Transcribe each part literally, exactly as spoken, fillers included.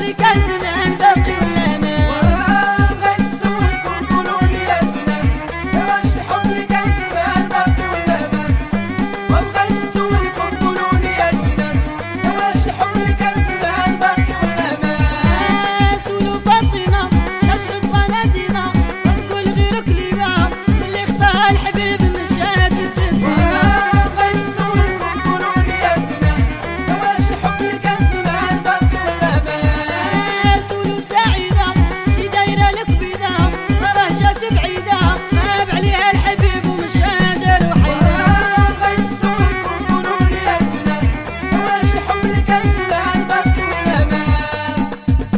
لي كان زمان باقي ولا ما؟ بغيت نسولكم قولولي يا الناس، واش الحب اللي كان زمان باقي ولا مات؟ وبغيت نسولكم قولولي يا الناس، واش الحب اللي كان زمان باقي ولا مات؟ سولو فاطمة لاش غضبانة ديما، ونقول غير كلمة ملي خطاها الحبيب مشات التبسيمة. بغيت نسولكم قولولي يا الناس، واش الحب اللي كان زمان باقي ولا مات؟ سولو سعيدة كي دايرة الكبيدة، راه جات بعيدة غاب عليها الحبيب ومشى دار وحيدة. بغيت نسولكم قولولي يا الناس، واش الحب اللي كان زمان باقي ولا مات؟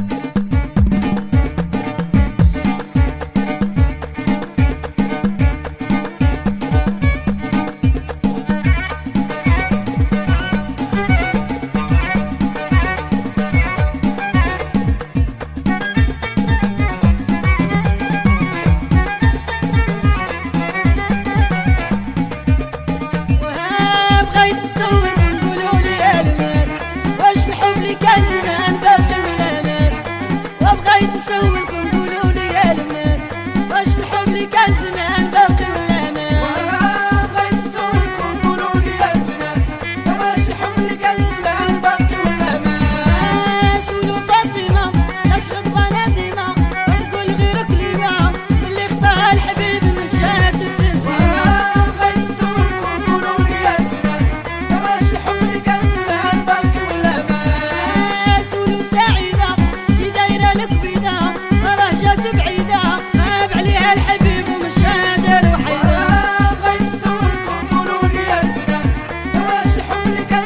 بغيت نسولكم قولولي يا الناس، واش الحب اللي كان زمان باقي ولا مات؟ وبغيت نسولكم قولولي يا الناس، واش الحب اللي كان زمان باقي ولا مات؟ بغيت نسولكم قولولي يا الناس، واش الحب اللي كان زمان باقي ولا مات؟ سولو فاطمة لاش غضبانة ديما، ونقول غير كلمة ملي خطاها الحبيب مشات التبسيمة. بغيت نسولكم قولولي يا الناس، واش الحب اللي كان زمان باقي ولا مات؟ سولو سعيدة كي دايرة الكبيدة، راه جات بعيدة غاب عليها الحبيب ومشى دار وحيدة. بغيت نسولكم قولولي يا الناس، واش الحب اللي كان